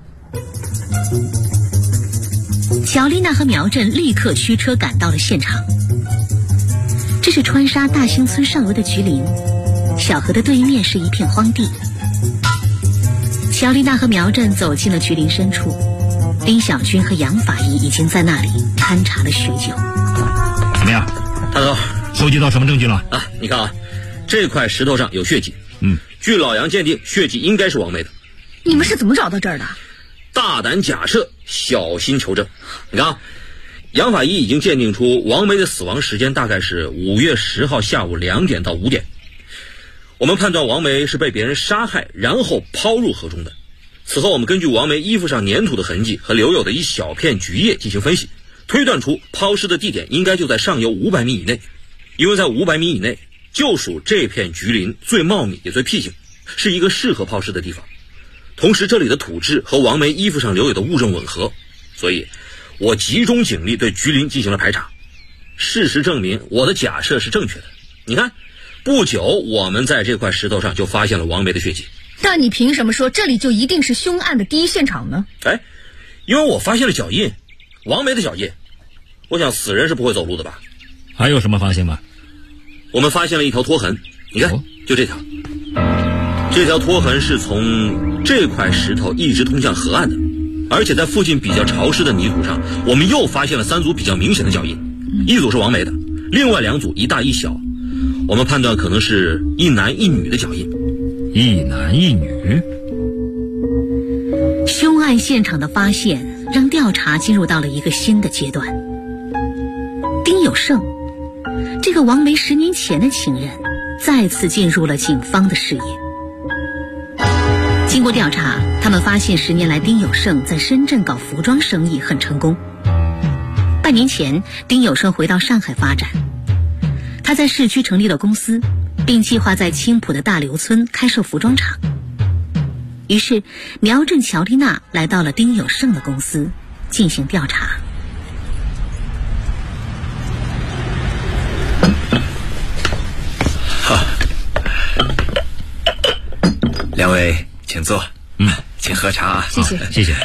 乔丽娜和苗振立刻驱车赶到了现场。这是川沙大兴村上游的橘林，小河的对面是一片荒地。乔丽娜和苗振走进了橘林深处，丁小军和杨法医已经在那里勘察了许久。 怎么样， 大头， 收集到什么证据了？ 你看这块石头上有血迹。据老杨鉴定，血迹应该是王梅的。 你们是怎么找到这儿的？ 大胆假设，小心求证。你看杨法医已经鉴定出王梅的死亡时间大概是5月10号下午2点到5点。我们判断王梅是被别人杀害，然后抛入河中的。此后我们根据王梅衣服上粘土的痕迹和留有的一小片橘叶进行分析，推断出抛尸的地点应该就在上游500米以内。 因为在500米以内就属这片菊林最茂密也最僻静，是一个适合抛尸的地方。同时这里的土质和王梅衣服上留有的物证吻合，所以我集中警力对菊林进行了排查。事实证明我的假设是正确的。你看，不久我们在这块石头上就发现了王梅的血迹。 那你凭什么说这里就一定是凶案的第一现场呢？ 因为我发现了脚印，王梅的脚印。我想死人是不会走路的吧。 还有什么发现吗？ 我们发现了一条拖痕，你看，就这条。这条拖痕是从这块石头一直通向河岸的，而且在附近比较潮湿的泥土上，我们又发现了3组比较明显的脚印，一组是王梅的，另外2组一大一小，我们判断可能是一男一女的脚印。 一男一女。 凶案现场的发现让调查进入到了一个新的阶段。丁有胜，这个王梅10年前的情人，再次进入了警方的视野。经过调查，他们发现10年来丁有胜在深圳搞服装生意很成功。半年前，丁有胜回到上海发展，他在市区成立了公司，并计划在青浦的大刘村开设服装厂。于是苗振、乔丽娜来到了丁有胜的公司进行调查。 两位请坐。请喝茶。 谢谢。 谢谢。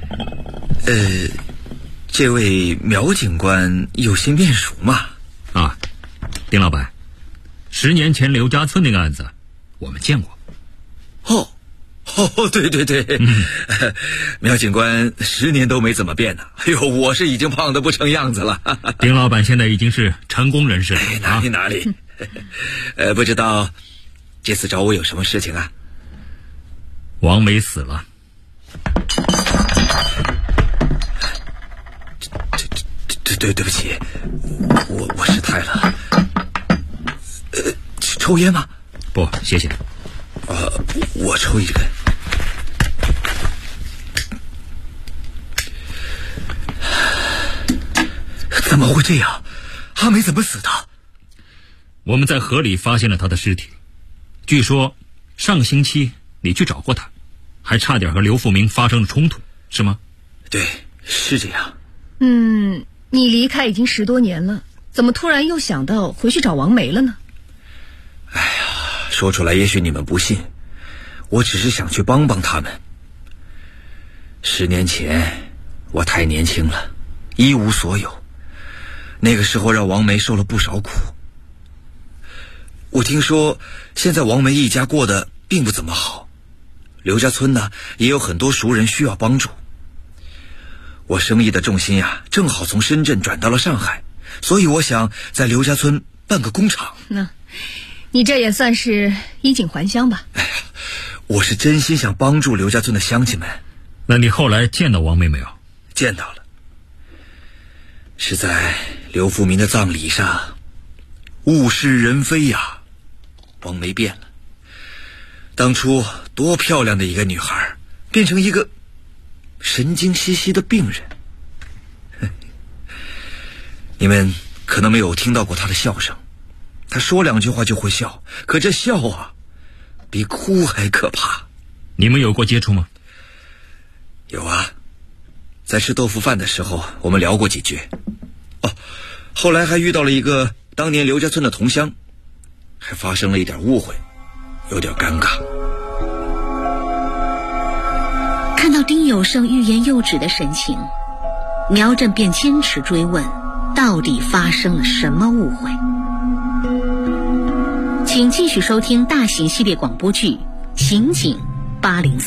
这位苗警官有些面熟嘛？ 丁老板，10年前刘家村那个案子我们见过。 对，苗警官10年都没怎么变呢。我是已经胖得不成样子了。 丁老板现在已经是成功人士了。 哪里？不知道这次找我有什么事情啊？ 王梅死了。 对不起，我失态了。抽烟吗？ 不，谢谢。 我抽一根。怎么会这样？阿梅怎么死的？ 我们在河里发现了她的尸体，据说上星期你去找过她，还差点和刘富明发生了冲突，是吗？ 对，是这样。 你离开已经10多年了，怎么突然又想到回去找王梅了呢？ 说出来也许你们不信，我只是想去帮帮他们。10年前我太年轻了，一无所有，那个时候让王梅受了不少苦。我听说现在王梅一家过得并不怎么好，刘家村呢也有很多熟人需要帮助。我生意的重心正好从深圳转到了上海，所以我想在刘家村办个工厂。 你这也算是衣锦还乡吧？ 我是真心想帮助刘家村的乡亲们。 那你后来见到王梅没有？ 见到了，是在刘富民的葬礼上。物是人非呀，王梅变了。当初多漂亮的一个女孩，变成一个神经兮兮的病人。你们可能没有听到过她的笑声，她说2句话就会笑，可这笑比哭还可怕。 你们有过接触吗？ 有啊，在吃豆腐饭的时候我们聊过几句。后来还遇到了一个当年刘家村的同乡，还发生了一点误会，有点尴尬。 看到丁有胜欲言又止的神情，苗振便坚持追问，到底发生了什么误会？请继续收听大型系列广播剧《刑警803》。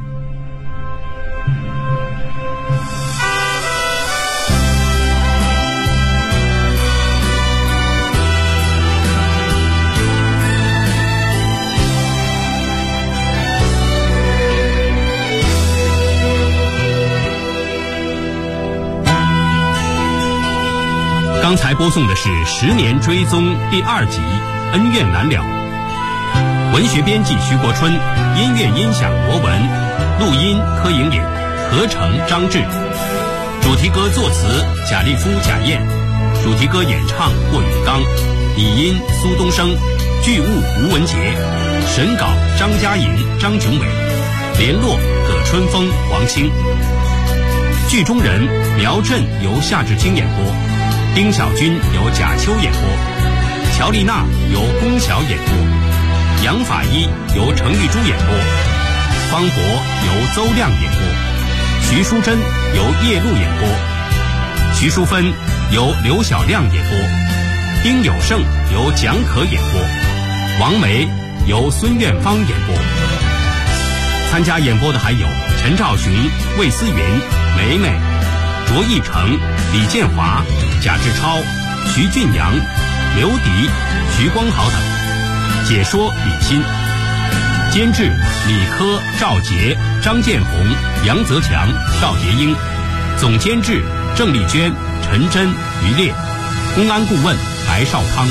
刚才播送的是《10年追踪》第2集《恩怨难了》，文学编辑徐国春，音乐音响罗文，录音柯莹莹，合成张志，主题歌作词贾立夫、贾燕，主题歌演唱霍永刚。 拟音苏东升，剧务吴文杰，审稿张嘉颖、张炯伟，联络葛春风、王清。剧中人苗振由夏志清演播，丁小军由贾秋演播，乔丽娜由龚晓演播，杨法医由程玉珠演播，方博由邹亮演播，徐淑珍由叶璐演播，徐淑芬由刘小亮演播，丁有胜由蒋可演播，王梅由孙苑芳演播。参加演播的还有陈兆雄、魏思云、梅梅、卓义成、李建华、贾志超、徐俊阳、刘迪、徐光豪等。解说李欣，监制李科、赵杰、张建红、杨泽强、赵杰英，总监制郑丽娟、陈真、于烈，公安顾问白少康。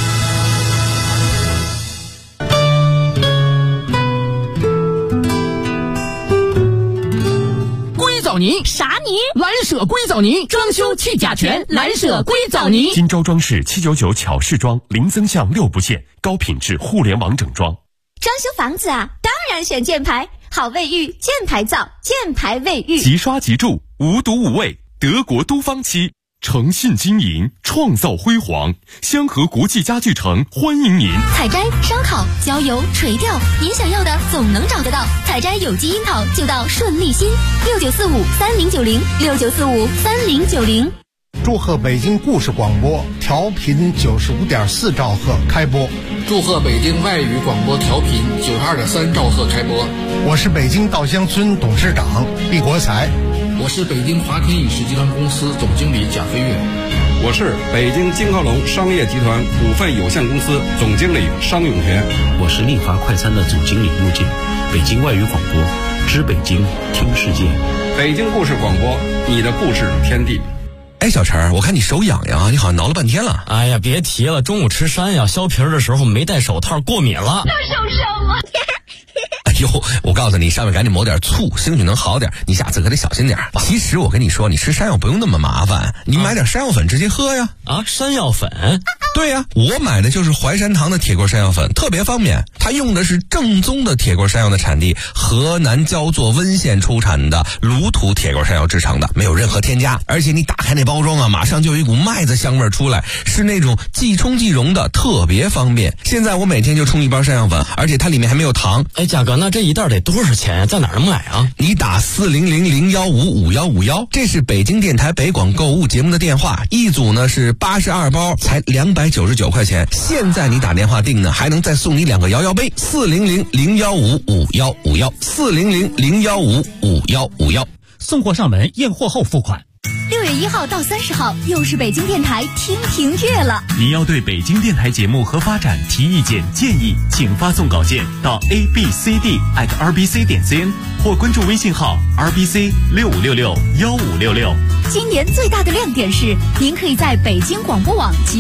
硅藻泥啥泥？ 蓝舍硅藻泥，装修去甲醛，蓝舍硅藻泥。 金州装饰799巧饰装，零增项6不限，高品质互联网整装。 装修房子啊，当然选箭牌，好卫浴，箭牌造，箭牌卫浴， 即刷即住，无毒无味，德国都方漆，诚信经营，创造辉煌。香河国际家具城欢迎您。 采摘、烧烤、焦油、垂钓，您想要的总能找得到。采摘有机樱桃就到顺利新，69453090，69453090。 祝贺北京故事广播调频95.4兆赫开播。 祝贺北京外语广播调频92.3兆赫开播。 我是北京稻香村董事长毕国才。 我是北京华天影视集团公司总经理贾飞跃。 我是北京金科龙商业集团股份有限公司总经理商永田。 我是丽华快餐的总经理陆健。北京外语广播，知北京，听世界。 北京故事广播，你的故事天地。 哎，小陈，我看你手痒痒，你好像挠了半天了。 哎呀，别提了，中午吃山药削皮的时候没戴手套，过敏了。 又受伤了。 哎呦，我告诉你，上面赶紧抹点醋，兴许能好点。你下次可得小心点。其实我跟你说，你吃山药不用那么麻烦，你买点山药粉直接喝呀。 啊，山药粉？ 对呀，我买的就是淮山堂的铁棍山药粉，特别方便。它用的是正宗的铁棍山药的产地河南焦作温县出产的卤土铁棍山药制成的，没有任何添加。而且你打开那包装啊，马上就有一股麦子香味出来，是那种即冲即溶的，特别方便。现在我每天就冲一包山药粉，而且它里面还没有糖。 哎，价格那这一袋得多少钱呀？在哪儿能买啊？ 你打40001155151，这是北京电台北广购物节目的电话，一组呢是82包，才299块钱。现在你打电话订呢，还能再送你2个摇摇杯。400015151，400015151， 送货上门，验货后付款。 6月1号到30号，又是北京电台听评月了。 您要对北京电台节目和发展提意见建议，请发送稿件到 abcd@rbc.cn 或关注微信号 rbc65661566。 今年最大的亮点是，您可以在北京广播网及